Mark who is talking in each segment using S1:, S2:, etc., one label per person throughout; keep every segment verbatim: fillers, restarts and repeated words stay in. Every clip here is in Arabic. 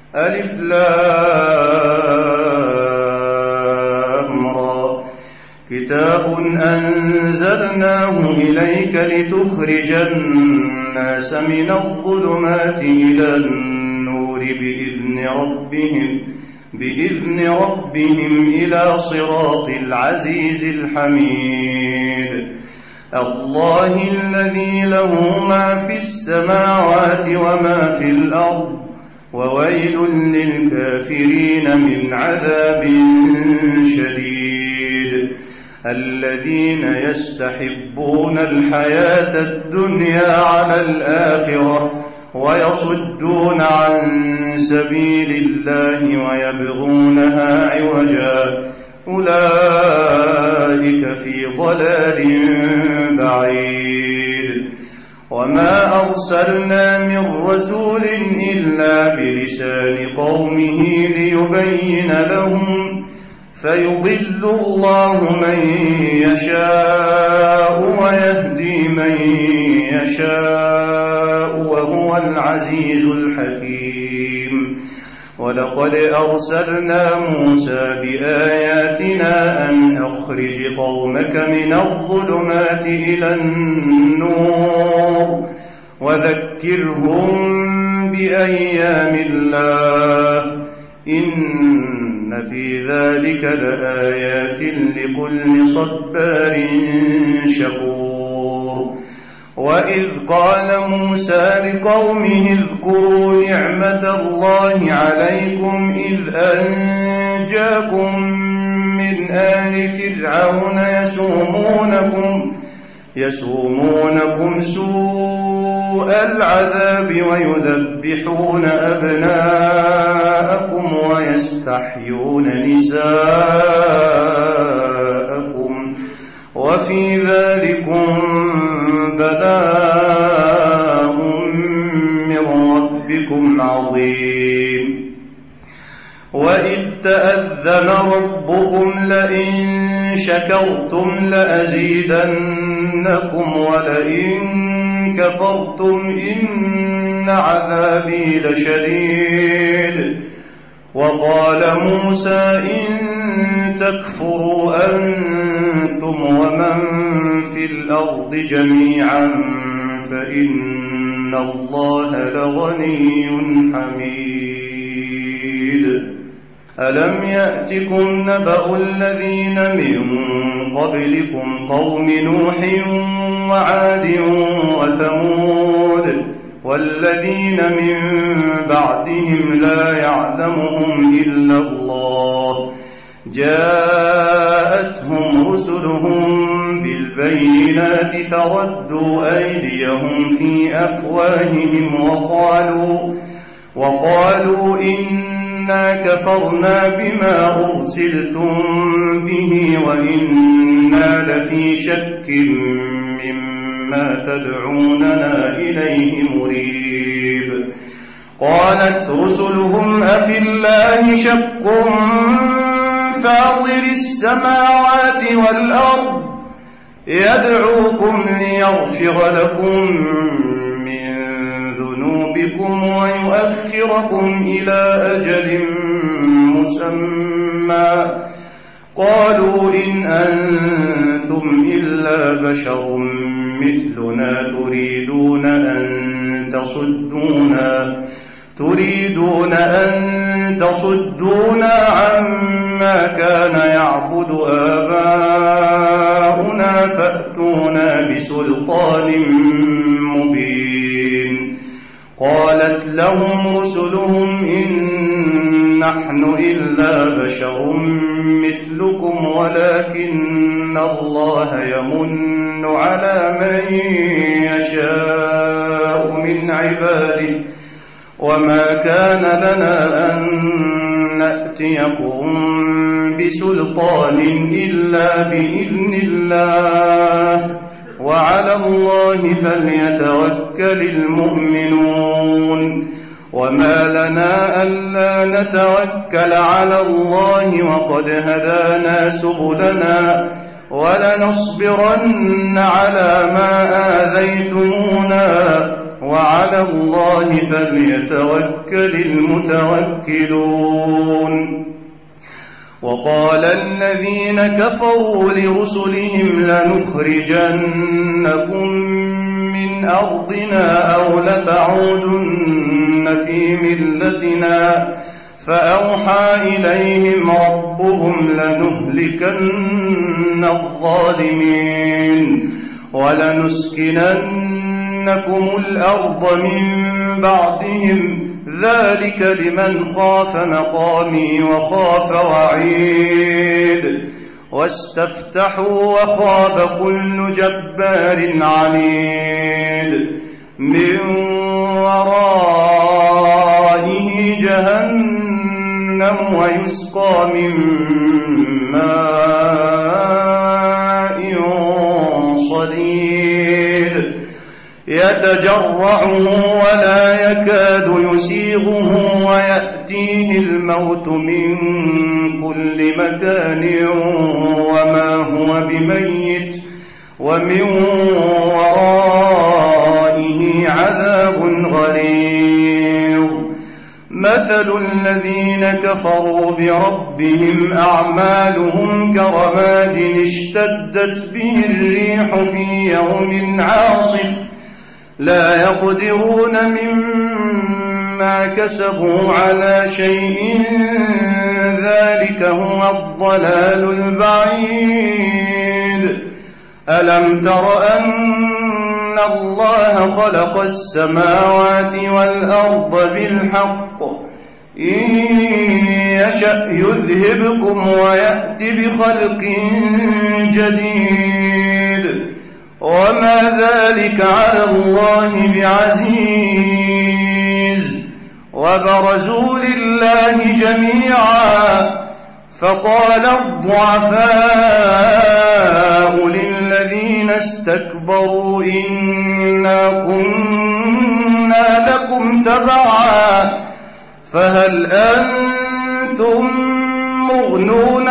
S1: ألف لام را كتاب أنزلناه إليك لتخرج الناس من الظلمات إلى النور بإذن ربهم بإذن ربهم إلى صراط العزيز الحميد الله الذي له ما في السماوات وما في الأرض وويل للكافرين من عذاب شديد الذين يستحبون الحياة الدنيا على الآخرة ويصدون عن سبيل الله ويبغونها عوجا أولئك في ضلال بعيد وما أرسلنا من رسول إلا بلسان قومه ليبين لهم فيضل الله من يشاء ويهدي من يشاء وهو العزيز الحكيم ولقد أرسلنا موسى بآياتنا أن أخرج قومك من الظلمات إلى النور وذكرهم بأيام الله إن في ذلك لآيات لكل صبار شكور وإذ قال موسى لقومه اذكروا نعمة الله عليكم إذ أنجاكم من آل فرعون يسومونكم يسومونكم سوء العذاب ويذبحون أبناءكم ويستحيون نساءكم وفي ذلكم بلاء من ربكم عظيم وإذ تأذن ربكم لئن شكرتم لأزيدنكم ولئن كفرتم إن عذابي لشديد وقال موسى إن تكفروا أنتم ومن في الأرض جميعا فإن الله لغني حميد ألم يأتكم نبأ الذين من قبلكم قوم نوح وعاد وثمود والذين من بعدهم لا يعلمهم إلا الله جاءتهم رسلهم بالبينات فردوا أيديهم في أفواههم وقالوا وقالوا إنا كفرنا بما أرسلتم به وإنا لفي شك مما تدعوننا إليه مريب قالت رسلهم أفي الله شك فاطر السماوات والأرض يدعوكم ليغفر لكم من ذنوبكم ويؤخركم إلى أجل مسمى قالوا إن أنتم إلا بشر مثلنا تريدون أن تصدونا تريدون أن تصدونا عما كان يعبد آباؤنا فأتونا بسلطان مبين قالت لهم رسلهم إن نحن إلا بشر مثلكم ولكن الله يمن على من يشاء من عباده وما كان لنا أن نأتيكم بسلطان إلا بإذن الله وعلى الله فليتوكل المؤمنون وما لنا ألا نتوكل على الله وقد هدانا سبلنا ولنصبرن على ما آذيتمونا وعلى الله فليتوكل المتوكلون. وقال الذين كفروا لرسلهم لنخرجنكم من أرضنا أو لتعودن في ملتنا فأوحى إليهم ربهم لنهلكن الظالمين ولنسكننكم الأرض من بعدهم ذلك لمن خاف مقامي وخاف وعيد. واستفتحوا وخاب كل جبار عنيد من ورائه جهنم ويسقى من ماء صديد يتجرعه ولا يكاد يسيغه ويأتيه الموت من كل مكان وما هو بميت ومن ورائه عذاب غليظ. مثل الذين كفروا بربهم أعمالهم كرماد اشتدت به الريح في يوم عاصف لا يقدرون مما كسبوا على شيء ذلك هو الضلال البعيد. ألم تر أن الله خلق السماوات والأرض بالحق إن يشأ يذهبكم ويأتي بخلق جديد وما ذلك على الله بعزيز. وبرزوا لله جميعا فقال الضعفاء للذين استكبروا إنا كنا لكم تبعا فهل أنتم مغنون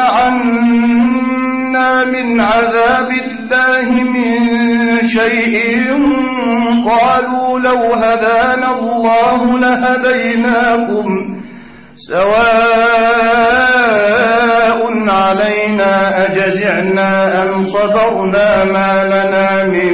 S1: عنا من عذاب الله من شيء قالوا لو هدانا الله لهديناكم سواء علينا أجزعنا أم صبرنا ما لنا من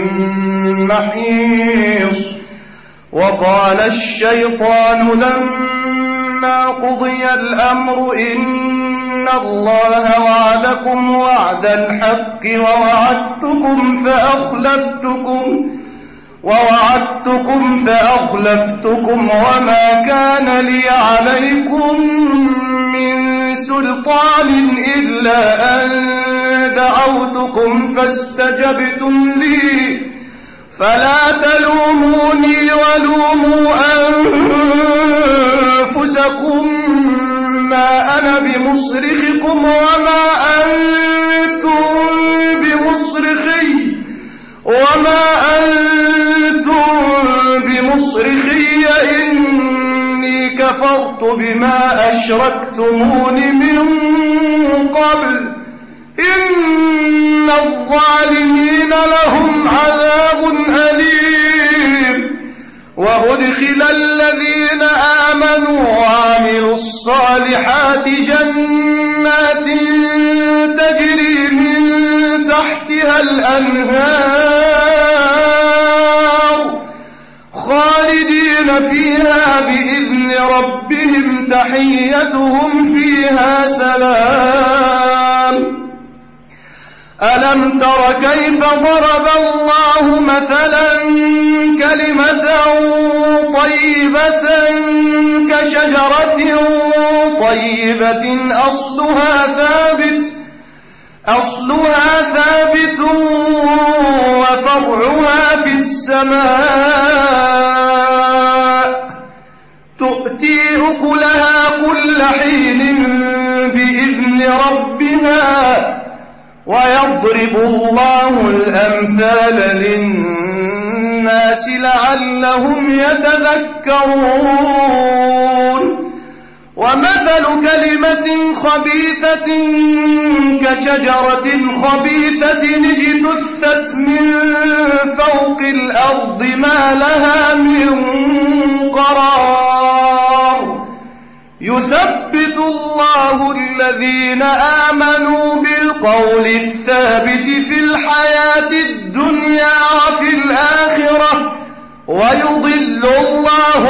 S1: محيص. وقال الشيطان لما قضي الأمر إن الله وعدكم وعد الحق ووعدتكم فأخلفتكم ووعدتكم فأخلفتكم وما كان لي عليكم من سلطان إلا أن دعوتكم فاستجبتم لي فلا تلوموني ولوموا أنفسكم ما أنا بمصرخكم وما أنتم بمصرخي وما أنتم بمصرخي إني كفرت بما أشركتمون من قبل إن الظالمين لهم عذاب أليم. وأدخل الذين آمنوا وعملوا الصالحات جنات تجري من تحتها الأنهار خالدين فيها بإذن ربهم تحيتهم فيها سلام. ألم تر كيف ضرب الله مثلا كلمة طيبة كشجرة طيبة أصلها ثابت أصلها ثابت وفرعها في السماء تؤتي أكلها كل حين بإذن ربها ويضرب الله الأمثال للناس لعلهم يتذكرون. ومثل كلمة خبيثة كشجرة خبيثة اجتثت من فوق الأرض ما لها من قرار يثبت الله الذين آمنوا بالقول الثابت في الحياة الدنيا وفي الآخرة ويضل الله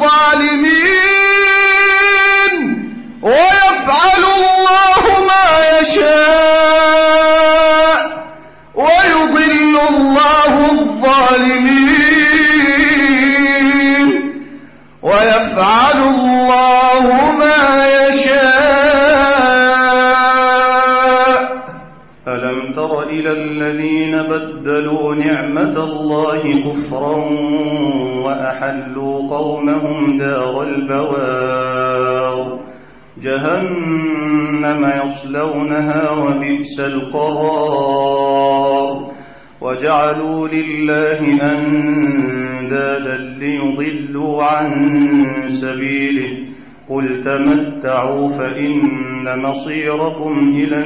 S1: الظالمين ويفعل الله ما يشاء ويضل الله الظالمين ويفعل الله ما يشاء.
S2: ألم تر إلى الذين بدلوا نعمة الله كفرا وأحلوا قومهم دار البوار جهنم يصلونها وبئس القرار وجعلوا لله أندادا ليضلوا عن سبيله قل تمتعوا فإن مصيركم إلى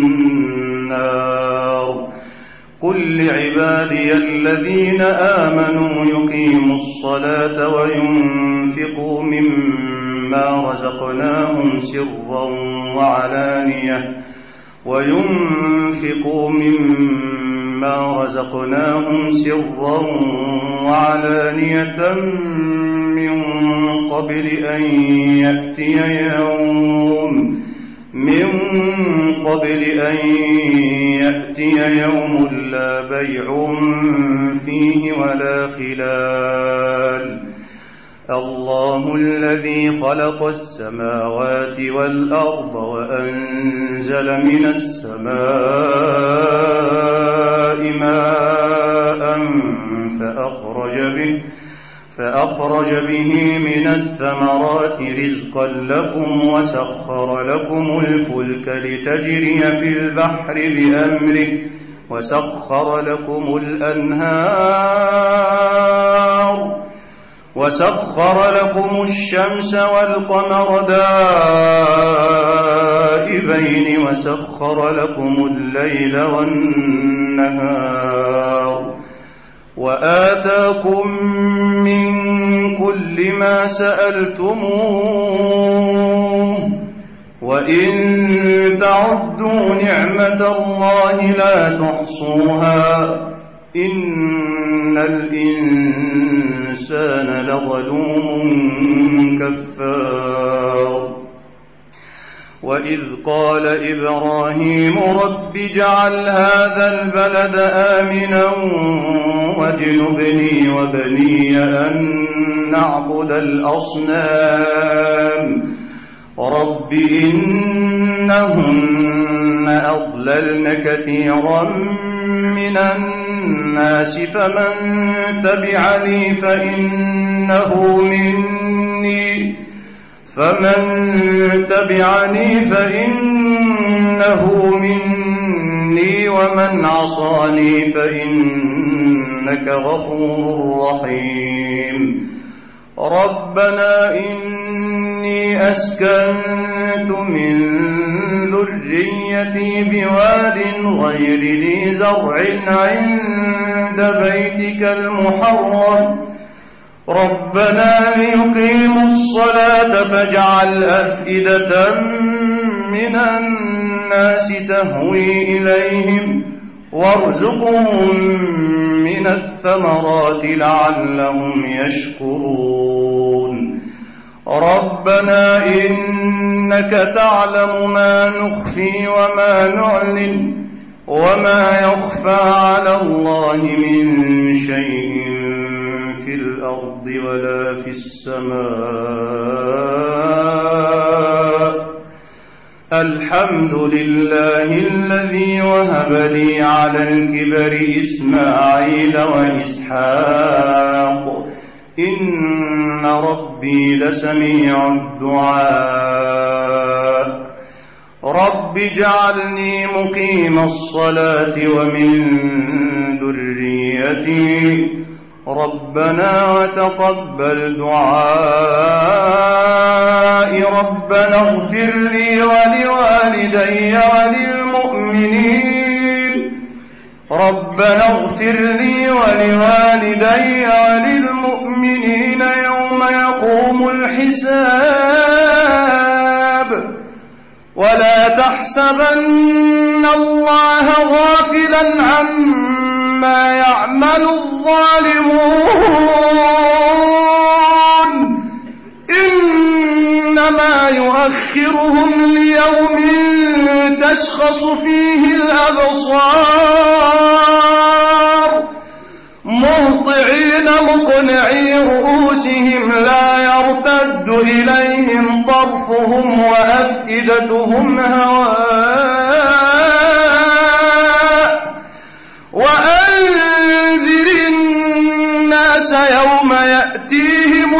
S2: النار قل لعبادي الذين آمنوا يقيموا الصلاة وينفقوا مما رزقناهم سرا وعلانية وينفقوا مما رزقناهم سرا وعلانية من قبل أن يأتي يوم من قبل أن يأتي يوم لا بيع فيه ولا خلال الله الذي خلق السماوات والأرض وأنزل من السماء ماء فأخرج به فأخرج به من الثمرات رزقا لكم وسخر لكم الفلك لتجري في البحر بأمره وسخر لكم الأنهار وسخر لكم الشمس والقمر دائبين وسخر لكم الليل والنهار وآتاكم من كل ما سألتموه وإن تعدوا نعمة الله لا تحصوها إن الإنسان لظلوم كفار وإذ قال إبراهيم رب اجعل هذا البلد آمنا واجنبني وبني أن نعبد الأصنام رب إنهن أضللن كثيرا من الناس فمن تبعني فإنه مني فمن تبعني فإنه مني ومن عصاني فإنك غفور رحيم ربنا إني أسكنت من ذريتي بواد غير ذي زرع عند بيتك المحرم ربنا ليقيموا الصلاة فاجعل أفئدة من الناس تهوي إليهم وارزقهم من الثمرات لعلهم يشكرون ربنا إنك تعلم ما نخفي وما نعلن وما يخفى على الله من شيء في الأرض ولا في السماء الحمد لله الذي وهب لي على الكبر إسماعيل وإسحاق إن ربي لسميع الدعاء رب اجعلني مقيم الصلاة ومن ذريتي ربنا وتقبل دعائي ربنا اغفر لي ولوالدي وللمؤمنين ربنا اغفر لي ولوالدي وللمؤمنين يوم يقوم الحساب ولا تحسبن الله غافلا عما يعمل الظالمون إنما يؤخرهم ليوم تشخص فيه الأبصار مهطعين مقنعي رؤوسهم لا يرتد إليهم طرفهم وأفئدتهم هواء وأنذر الناس يوم يأتيهم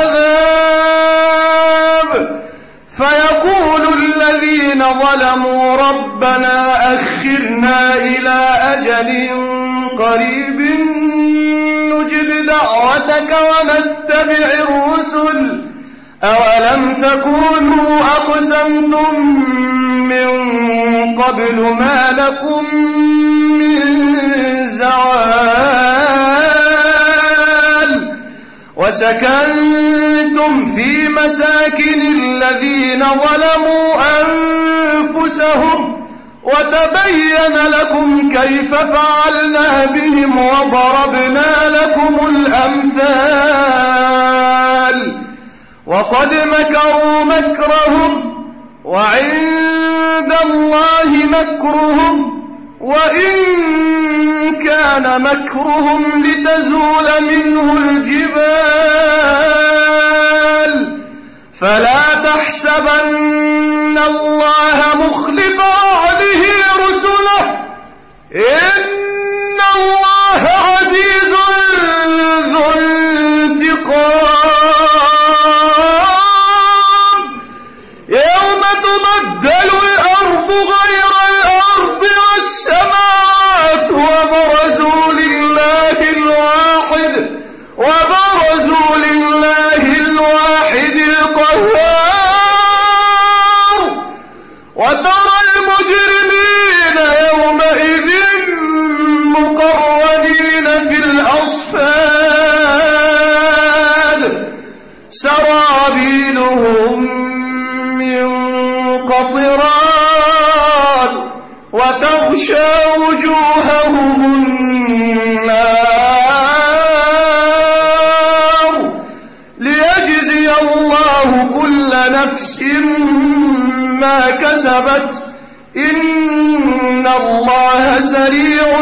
S2: العذاب فيقول الذين ظلموا ربنا أخرنا إلى أجل قريب نجب دعوتك ونتبع الرسل أولم تكونوا أقسمتم من قبل ما لكم من زوال وسكنتم في مساكن الذين ظلموا أنفسهم وتبين لكم كيف فعلنا بهم وضربنا لكم الأمثال وقد مكروا مكرهم وعند الله مكرهم وإن كان مكرهم لتزول منه الجبال فلا تحسبن الله مخلف وعده رسله إن الله عزيز ذو انتقام يوم تبدل الأرض غير الأرض والسماوات وبرزوا لله الواحد وبرزوا لله الواحد القهار وترى المجرمين يومئذ مقرنين في الأصفاد سرابيلهم من قطران وتغشى وجوههم النار ليجزي الله كل نفس ما كسبت إن الله سريع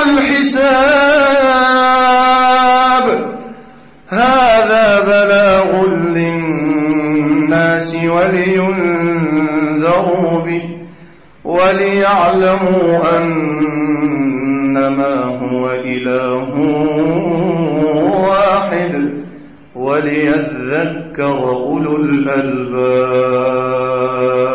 S2: الحساب هذا بلاغ للناس ولينذروا به وليعلموا أنما هو إله واحد وليذكر أولو الألباب